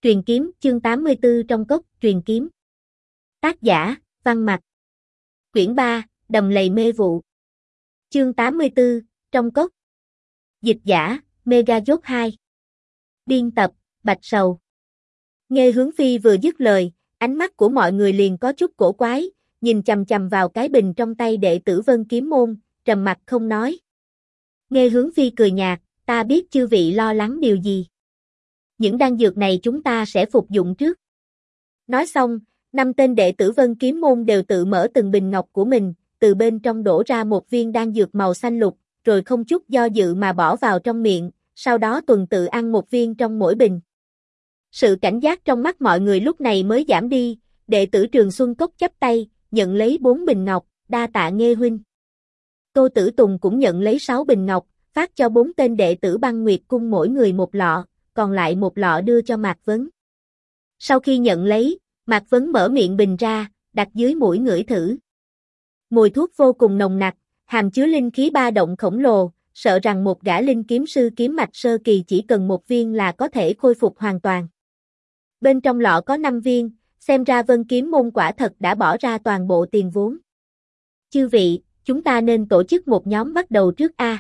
Truyền kiếm, chương 84 trong cốc, truyền kiếm. Tác giả, Văn Mặc. Quyển 3, Đầm lầy mê vụ. Chương 84, trong cốc. Dịch giả, Megazord 2. Biên tập, Bạch Sầu. Nghe Hướng Phi vừa dứt lời, ánh mắt của mọi người liền có chút cổ quái, nhìn chằm chằm vào cái bình trong tay đệ tử Vân Kiếm Môn, trầm mặc không nói. Nghe Hướng Phi cười nhạt, ta biết chư vị lo lắng điều gì. Những đan dược này chúng ta sẽ phục dụng trước. Nói xong, 5 tên đệ tử Vân Kiếm Môn đều tự mở từng bình ngọc của mình, từ bên trong đổ ra một viên đan dược màu xanh lục, rồi không chút do dự mà bỏ vào trong miệng, sau đó tuần tự ăn một viên trong mỗi bình. Sự cảnh giác trong mắt mọi người lúc này mới giảm đi, đệ tử Trường Xuân Cốc chắp tay, nhận lấy 4 bình ngọc, đa tạ Nghê huynh. Tô Tử Tùng cũng nhận lấy 6 bình ngọc, phát cho 4 tên đệ tử Băng Nguyệt Cung mỗi người một lọ, còn lại một lọ đưa cho Mạc Vấn. Sau khi nhận lấy, Mạc Vấn mở miệng bình ra, đặt dưới mũi ngửi thử. Mùi thuốc vô cùng nồng nặc, hàm chứa linh khí ba động khổng lồ, sợ rằng một gã linh kiếm sư kiếm mạch sơ kỳ chỉ cần một viên là có thể khôi phục hoàn toàn. Bên trong lọ có 5 viên, xem ra Vân Kiếm Môn quả thật đã bỏ ra toàn bộ tiền vốn. Chư vị, chúng ta nên tổ chức một nhóm bắt đầu trước a.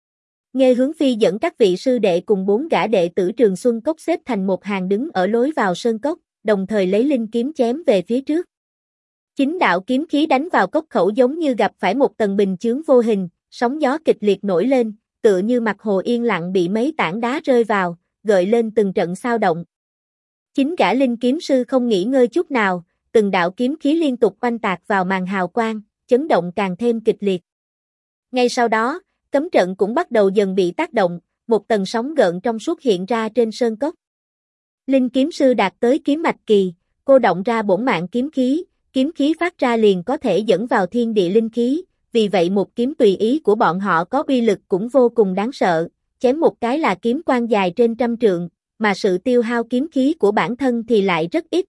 Nghe Hướng Phi dẫn các vị sư đệ cùng 4 gã đệ tử Trường Xuân Cốc xếp thành một hàng đứng ở lối vào sơn cốc, đồng thời lấy linh kiếm chém về phía trước. Chính đạo kiếm khí đánh vào cốc khẩu giống như gặp phải một tầng bình chướng vô hình, sóng gió kịch liệt nổi lên, tựa như mặt hồ yên lặng bị mấy tảng đá rơi vào, gợi lên từng trận xao động. Chính gã linh kiếm sư không nghỉ ngơi chút nào, từng đạo kiếm khí liên tục oanh tạc vào màn hào quang, chấn động càng thêm kịch liệt. Ngay sau đó, cấm trận cũng bắt đầu dần bị tác động, một tầng sóng gợn trong suốt hiện ra trên sơn cốc. Linh kiếm sư đạt tới kiếm mạch kỳ, cô động ra bổn mạng kiếm khí phát ra liền có thể dẫn vào thiên địa linh khí, vì vậy một kiếm tùy ý của bọn họ có uy lực cũng vô cùng đáng sợ, chém một cái là kiếm quang dài trên 100 trượng, mà sự tiêu hao kiếm khí của bản thân thì lại rất ít.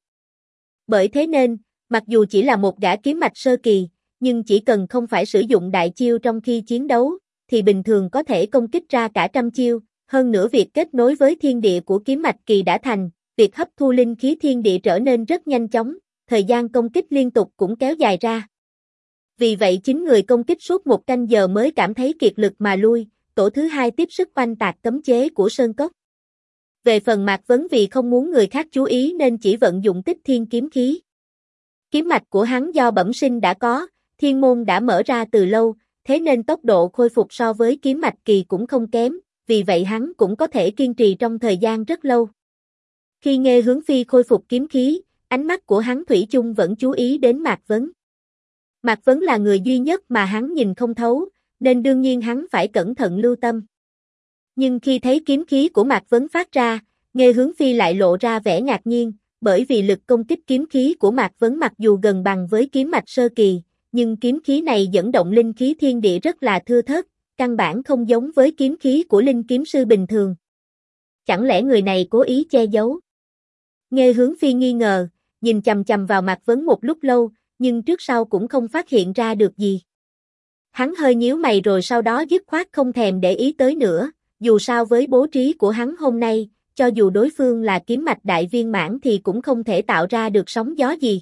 Bởi thế nên, mặc dù chỉ là một gã kiếm mạch sơ kỳ, nhưng chỉ cần không phải sử dụng đại chiêu trong khi chiến đấu, thì bình thường có thể công kích ra cả 100 chiêu, hơn nữa việc kết nối với thiên địa của kiếm mạch kỳ đã thành, việc hấp thu linh khí thiên địa trở nên rất nhanh chóng, thời gian công kích liên tục cũng kéo dài ra. Vì vậy 9 người công kích suốt 1 canh giờ mới cảm thấy kiệt lực mà lui, tổ thứ 2 tiếp sức oanh tạc cấm chế của sơn cốc. Về phần Mạc Vấn vì không muốn người khác chú ý nên chỉ vận dụng Tích Thiên kiếm khí. Kiếm mạch của hắn do bẩm sinh đã có, thiên môn đã mở ra từ lâu, thế nên tốc độ khôi phục so với kiếm mạch kỳ cũng không kém, vì vậy hắn cũng có thể kiên trì trong thời gian rất lâu. Khi nghe Hướng Phi khôi phục kiếm khí, ánh mắt của hắn thủy chung vẫn chú ý đến Mạc Vấn. Mạc Vấn là người duy nhất mà hắn nhìn không thấu, nên đương nhiên hắn phải cẩn thận lưu tâm. Nhưng khi thấy kiếm khí của Mạc Vấn phát ra, nghe Hướng Phi lại lộ ra vẻ ngạc nhiên, bởi vì lực công kích kiếm khí của Mạc Vấn mặc dù gần bằng với kiếm mạch sơ kỳ, nhưng kiếm khí này dẫn động linh khí thiên địa rất là thưa thớt, căn bản không giống với kiếm khí của linh kiếm sư bình thường. Chẳng lẽ người này cố ý che giấu? Nghe Hướng Phi nghi ngờ, nhìn chằm chằm vào Mạc Vấn một lúc lâu, nhưng trước sau cũng không phát hiện ra được gì. Hắn hơi nhíu mày rồi sau đó dứt khoát không thèm để ý tới nữa, dù sao với bố trí của hắn hôm nay, cho dù đối phương là kiếm mạch đại viên mãn thì cũng không thể tạo ra được sóng gió gì.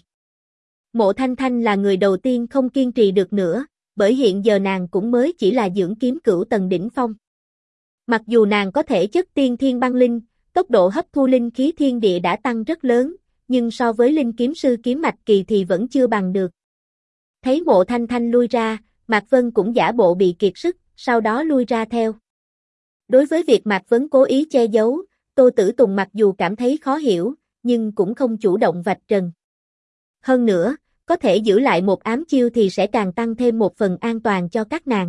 Mộ Thanh Thanh là người đầu tiên không kiên trì được nữa, bởi hiện giờ nàng cũng mới chỉ là dưỡng kiếm cửu tầng đỉnh phong. Mặc dù nàng có thể chất tiên thiên băng linh, tốc độ hấp thu linh khí thiên địa đã tăng rất lớn, nhưng so với linh kiếm sư kiếm mạch kỳ thì vẫn chưa bằng được. Thấy Mộ Thanh Thanh lui ra, Mạc Vân cũng giả bộ bị kiệt sức, sau đó lui ra theo. Đối với việc Mạc Vấn cố ý che giấu, Tô Tử Tùng mặc dù cảm thấy khó hiểu, nhưng cũng không chủ động vạch trần. Hơn nữa, có thể giữ lại một ám chiêu thì sẽ càng tăng thêm một phần an toàn cho các nàng.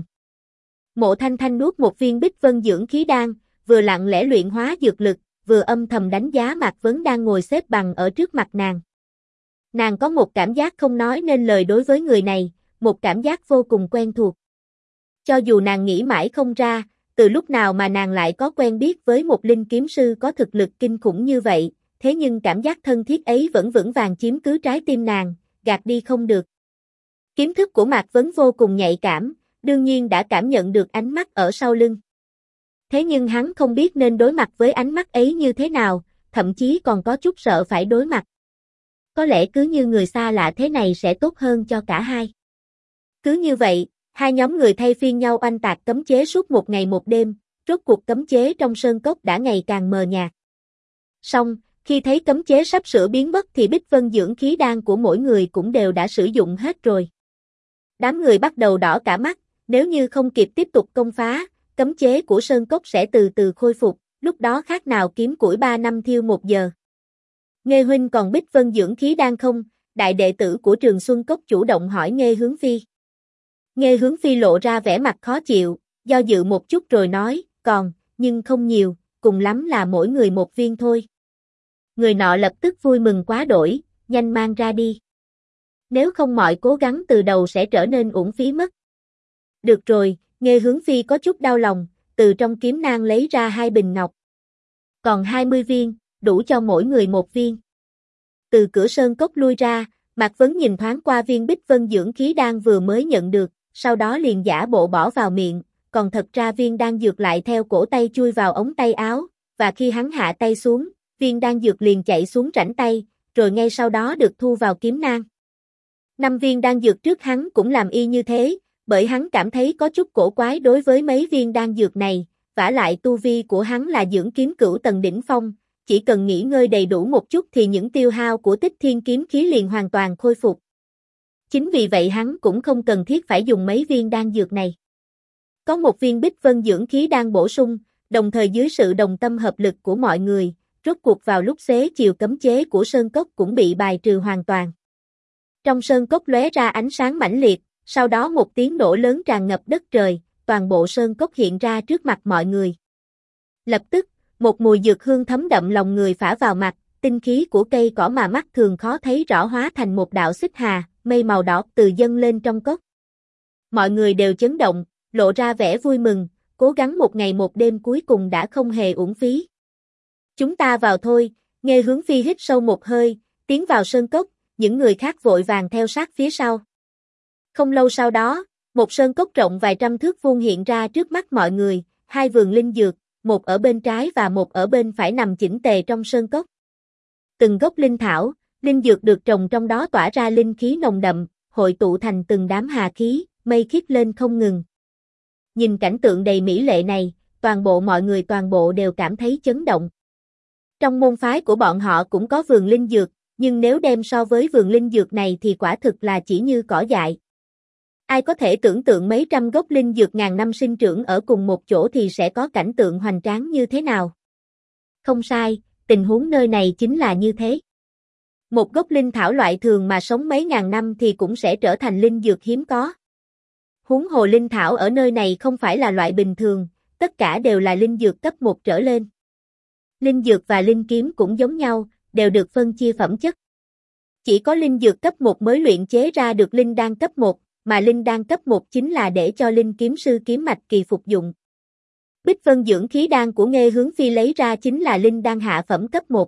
Mộ Thanh Thanh nuốt một viên Bích Vân dưỡng khí đan, vừa lặng lẽ luyện hóa dược lực, vừa âm thầm đánh giá Mạc Vấn đang ngồi xếp bằng ở trước mặt nàng. Nàng có một cảm giác không nói nên lời đối với người này, một cảm giác vô cùng quen thuộc. Cho dù nàng nghĩ mãi không ra, từ lúc nào mà nàng lại có quen biết với một linh kiếm sư có thực lực kinh khủng như vậy, thế nhưng cảm giác thân thiết ấy vẫn vững vàng chiếm cứ trái tim nàng, gạt đi không được. Kiếm thức của Mạc Vấn vô cùng nhạy cảm, đương nhiên đã cảm nhận được ánh mắt ở sau lưng. Thế nhưng hắn không biết nên đối mặt với ánh mắt ấy như thế nào, thậm chí còn có chút sợ phải đối mặt. Có lẽ cứ như người xa lạ thế này sẽ tốt hơn cho cả hai. Cứ như vậy, hai nhóm người thay phiên nhau oanh tạc cấm chế suốt một ngày một đêm, rốt cuộc cấm chế trong sơn cốc đã ngày càng mờ nhạt. Song, khi thấy cấm chế sắp sửa biến mất thì bích vân dưỡng khí đan của mỗi người cũng đều đã sử dụng hết rồi. Đám người bắt đầu đỏ cả mắt, nếu như không kịp tiếp tục công phá, cấm chế của sơn cốc sẽ từ từ khôi phục, lúc đó khác nào kiếm củi 3 năm thiêu 1 giờ. Nghê huynh còn bích vân dưỡng khí đan không? Đại đệ tử của Trường Xuân Cốc chủ động hỏi Nghê Hướng Phi. Nghê Hướng Phi lộ ra vẻ mặt khó chịu, do dự một chút rồi nói, còn, nhưng không nhiều, cùng lắm là mỗi người một viên thôi. Người nọ lập tức vui mừng quá đổi, nhanh mang ra đi. Nếu không mọi cố gắng từ đầu sẽ trở nên uổng phí mất. Được rồi, Nghê Hướng Phi có chút đau lòng, từ trong kiếm nang lấy ra 2 bình ngọc. Còn 20 viên, đủ cho mỗi người 1 viên. Từ cửa sơn cốc lui ra, Mạc Vấn nhìn thoáng qua viên bích vân dưỡng khí đan vừa mới nhận được, sau đó liền giả bộ bỏ vào miệng, còn thật ra viên đan dược lại theo cổ tay chui vào ống tay áo, và khi hắn hạ tay xuống, viên đan dược liền chạy xuống rãnh tay, rồi ngay sau đó được thu vào kiếm nang. 5 viên đan dược trước hắn cũng làm y như thế, bởi hắn cảm thấy có chút cổ quái đối với mấy viên đan dược này, vả lại tu vi của hắn là dưỡng kiếm cửu tầng đỉnh phong, chỉ cần nghỉ ngơi đầy đủ một chút thì những tiêu hao của Tích Thiên kiếm khí liền hoàn toàn khôi phục. Chính vì vậy hắn cũng không cần thiết phải dùng mấy viên đan dược này. Có một viên bích vân dưỡng khí đan bổ sung, đồng thời dưới sự đồng tâm hợp lực của mọi người, rốt cuộc vào lúc xế chiều cấm chế của sơn cốc cũng bị bài trừ hoàn toàn. Trong sơn cốc lóe ra ánh sáng mãnh liệt, sau đó một tiếng nổ lớn tràn ngập đất trời, toàn bộ sơn cốc hiện ra trước mặt mọi người. Lập tức, một mùi dược hương thấm đậm lòng người phả vào mặt, tinh khí của cây cỏ mà mắt thường khó thấy rõ hóa thành một đạo xích hà, mây màu đỏ từ dâng lên trong cốc. Mọi người đều chấn động, lộ ra vẻ vui mừng, cố gắng một ngày một đêm cuối cùng đã không hề uổng phí. Chúng ta vào thôi, Nghê Hướng Phi hít sâu một hơi, tiến vào sơn cốc, những người khác vội vàng theo sát phía sau. Không lâu sau đó, một sơn cốc rộng vài trăm thước vuông hiện ra trước mắt mọi người, 2 vườn linh dược, một ở bên trái và một ở bên phải nằm chỉnh tề trong sơn cốc. Từng gốc linh thảo, linh dược được trồng trong đó tỏa ra linh khí nồng đậm, hội tụ thành từng đám hà khí, mây khiết lên không ngừng. Nhìn cảnh tượng đầy mỹ lệ này, mọi người toàn bộ đều cảm thấy chấn động. Trong môn phái của bọn họ cũng có vườn linh dược, nhưng nếu đem so với vườn linh dược này thì quả thực là chỉ như cỏ dại. Ai có thể tưởng tượng mấy trăm gốc linh dược ngàn năm sinh trưởng ở cùng một chỗ thì sẽ có cảnh tượng hoành tráng như thế nào? Không sai, tình huống nơi này chính là như thế. Một gốc linh thảo loại thường mà sống mấy ngàn năm thì cũng sẽ trở thành linh dược hiếm có. Huống hồ linh thảo ở nơi này không phải là loại bình thường, tất cả đều là linh dược cấp 1 trở lên. Linh dược và linh kiếm cũng giống nhau, đều được phân chia phẩm chất. Chỉ có linh dược cấp 1 mới luyện chế ra được linh đan cấp 1, mà linh đan cấp 1 chính là để cho linh kiếm sư kiếm mạch kỳ phục dụng. Bích vân dưỡng khí đan của Nghê Hướng Phi lấy ra chính là linh đan hạ phẩm cấp 1.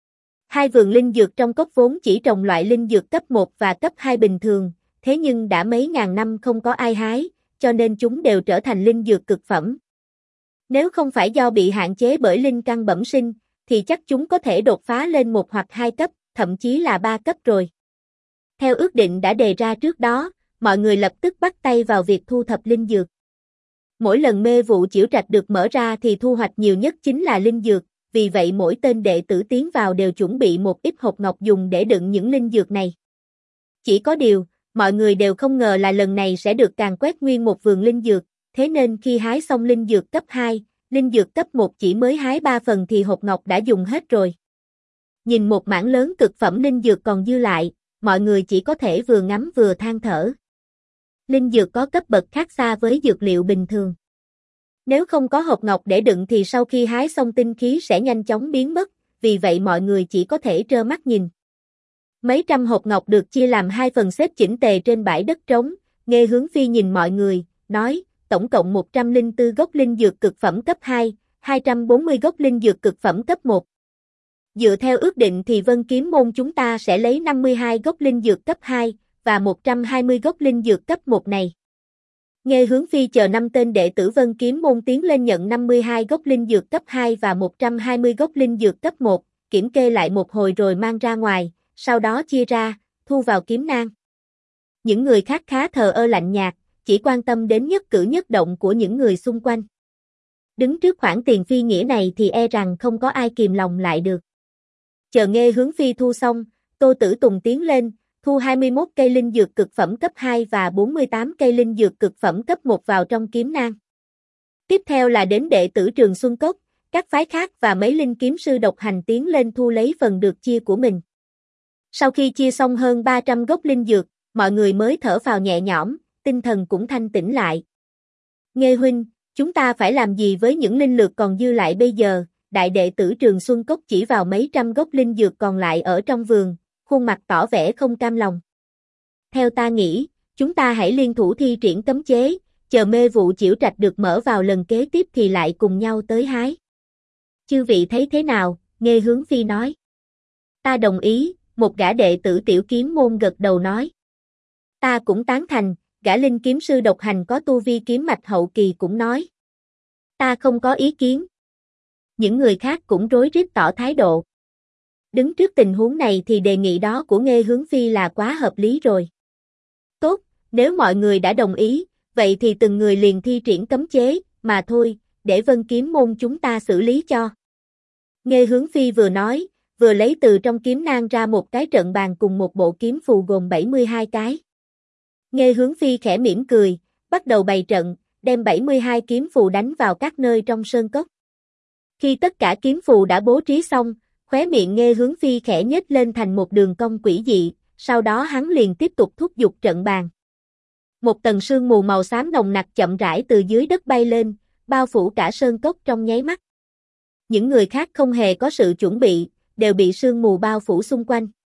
2 vườn linh dược trong cốc vốn chỉ trồng loại linh dược cấp 1 và cấp 2 bình thường, thế nhưng đã mấy ngàn năm không có ai hái, cho nên chúng đều trở thành linh dược cực phẩm. Nếu không phải do bị hạn chế bởi linh căn bẩm sinh, thì chắc chúng có thể đột phá lên 1 hoặc 2 cấp, thậm chí là 3 cấp rồi. Theo ước định đã đề ra trước đó, mọi người lập tức bắt tay vào việc thu thập linh dược. Mỗi lần mê vụ chiểu trạch được mở ra thì thu hoạch nhiều nhất chính là linh dược, vì vậy mỗi tên đệ tử tiến vào đều chuẩn bị một ít hộp ngọc dùng để đựng những linh dược này. Chỉ có điều, mọi người đều không ngờ là lần này sẽ được càn quét nguyên một vườn linh dược, thế nên khi hái xong linh dược cấp 2, linh dược cấp 1 chỉ mới hái 3 phần thì hộp ngọc đã dùng hết rồi. Nhìn một mảng lớn cực phẩm linh dược còn dư lại, mọi người chỉ có thể vừa ngắm vừa than thở. Linh dược có cấp bậc khác xa với dược liệu bình thường. Nếu không có hộp ngọc để đựng thì sau khi hái xong tinh khí sẽ nhanh chóng biến mất, vì vậy mọi người chỉ có thể trơ mắt nhìn. Mấy trăm hộp ngọc được chia làm 2 phần xếp chỉnh tề trên bãi đất trống, Nghê Hướng Phi nhìn mọi người, nói, tổng cộng 104 gốc linh dược cực phẩm cấp 2, 240 gốc linh dược cực phẩm cấp 1. Dựa theo ước định thì Vân Kiếm môn chúng ta sẽ lấy 52 gốc linh dược cấp 2 và 120 gốc linh dược cấp 1 này. Nghê Hướng Phi chờ 5 tên đệ tử Vân Kiếm môn tiến lên nhận 52 gốc linh dược cấp 2 và 120 gốc linh dược cấp 1, kiểm kê lại một hồi rồi mang ra ngoài, sau đó chia ra, thu vào kiếm nang. Những người khác khá thờ ơ lạnh nhạt, chỉ quan tâm đến nhất cử nhất động của những người xung quanh. Đứng trước khoản tiền phi nghĩa này thì e rằng không có ai kìm lòng lại được. Chờ Nghê Hướng Phi thu xong, Tô Tử Tùng tiến lên, thu 21 cây linh dược cực phẩm cấp 2 và 48 cây linh dược cực phẩm cấp 1 vào trong kiếm nang. Tiếp theo là đến đệ tử Trường Xuân Cốc, các phái khác và mấy linh kiếm sư độc hành tiến lên thu lấy phần được chia của mình. Sau khi chia xong hơn 300 gốc linh dược, mọi người mới thở phào nhẹ nhõm, tinh thần cũng thanh tĩnh lại. Nghê huynh, chúng ta phải làm gì với những linh lực còn dư lại bây giờ? Đại đệ tử Trường Xuân Cốc chỉ vào mấy trăm gốc linh dược còn lại ở trong vườn, khuôn mặt tỏ vẻ không cam lòng. Theo ta nghĩ, chúng ta hãy liên thủ thi triển cấm chế, chờ mê vụ chiểu trạch được mở vào lần kế tiếp thì lại cùng nhau tới hái. Chư vị thấy thế nào? Nghê Hướng Phi nói. Ta đồng ý, một gã đệ tử Tiểu Kiếm môn gật đầu nói. Ta cũng tán thành, gã linh kiếm sư độc hành có tu vi kiếm mạch hậu kỳ cũng nói. Ta không có ý kiến. Những người khác cũng rối rít tỏ thái độ. Đứng trước tình huống này thì đề nghị đó của Nghê Hướng Phi là quá hợp lý rồi. Tốt, nếu mọi người đã đồng ý, vậy thì từng người liền thi triển cấm chế, mà thôi, để Vân Kiếm môn chúng ta xử lý cho. Nghê Hướng Phi vừa nói, vừa lấy từ trong kiếm nang ra một cái trận bàn cùng một bộ kiếm phù gồm 72 cái. Nghê Hướng Phi khẽ mỉm cười, bắt đầu bày trận, đem 72 kiếm phù đánh vào các nơi trong sơn cốc. Khi tất cả kiếm phù đã bố trí xong, khóe miệng Nghê Hướng Phi khẽ nhếch lên thành một đường cong quỷ dị, sau đó hắn liền tiếp tục thúc giục trận bàn. Một tầng sương mù màu xám nồng nặc chậm rãi từ dưới đất bay lên, bao phủ cả sơn cốc trong nháy mắt. Những người khác không hề có sự chuẩn bị, đều bị sương mù bao phủ xung quanh.